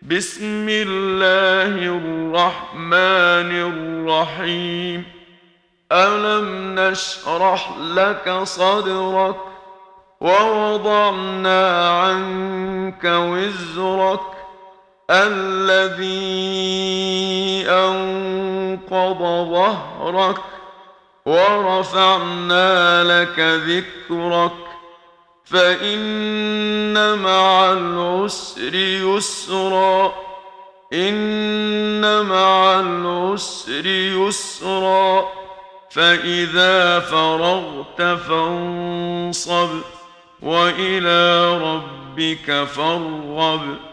بسم الله الرحمن الرحيم. ألم نشرح لك صدرك ووضعنا عنك وزرك الذي أنقض ظهرك ورفعنا لك ذكرك فإن مع العسر يسرا إن مع العسر يسرا فإذا فرغت فانصب وإلى ربك فارغب.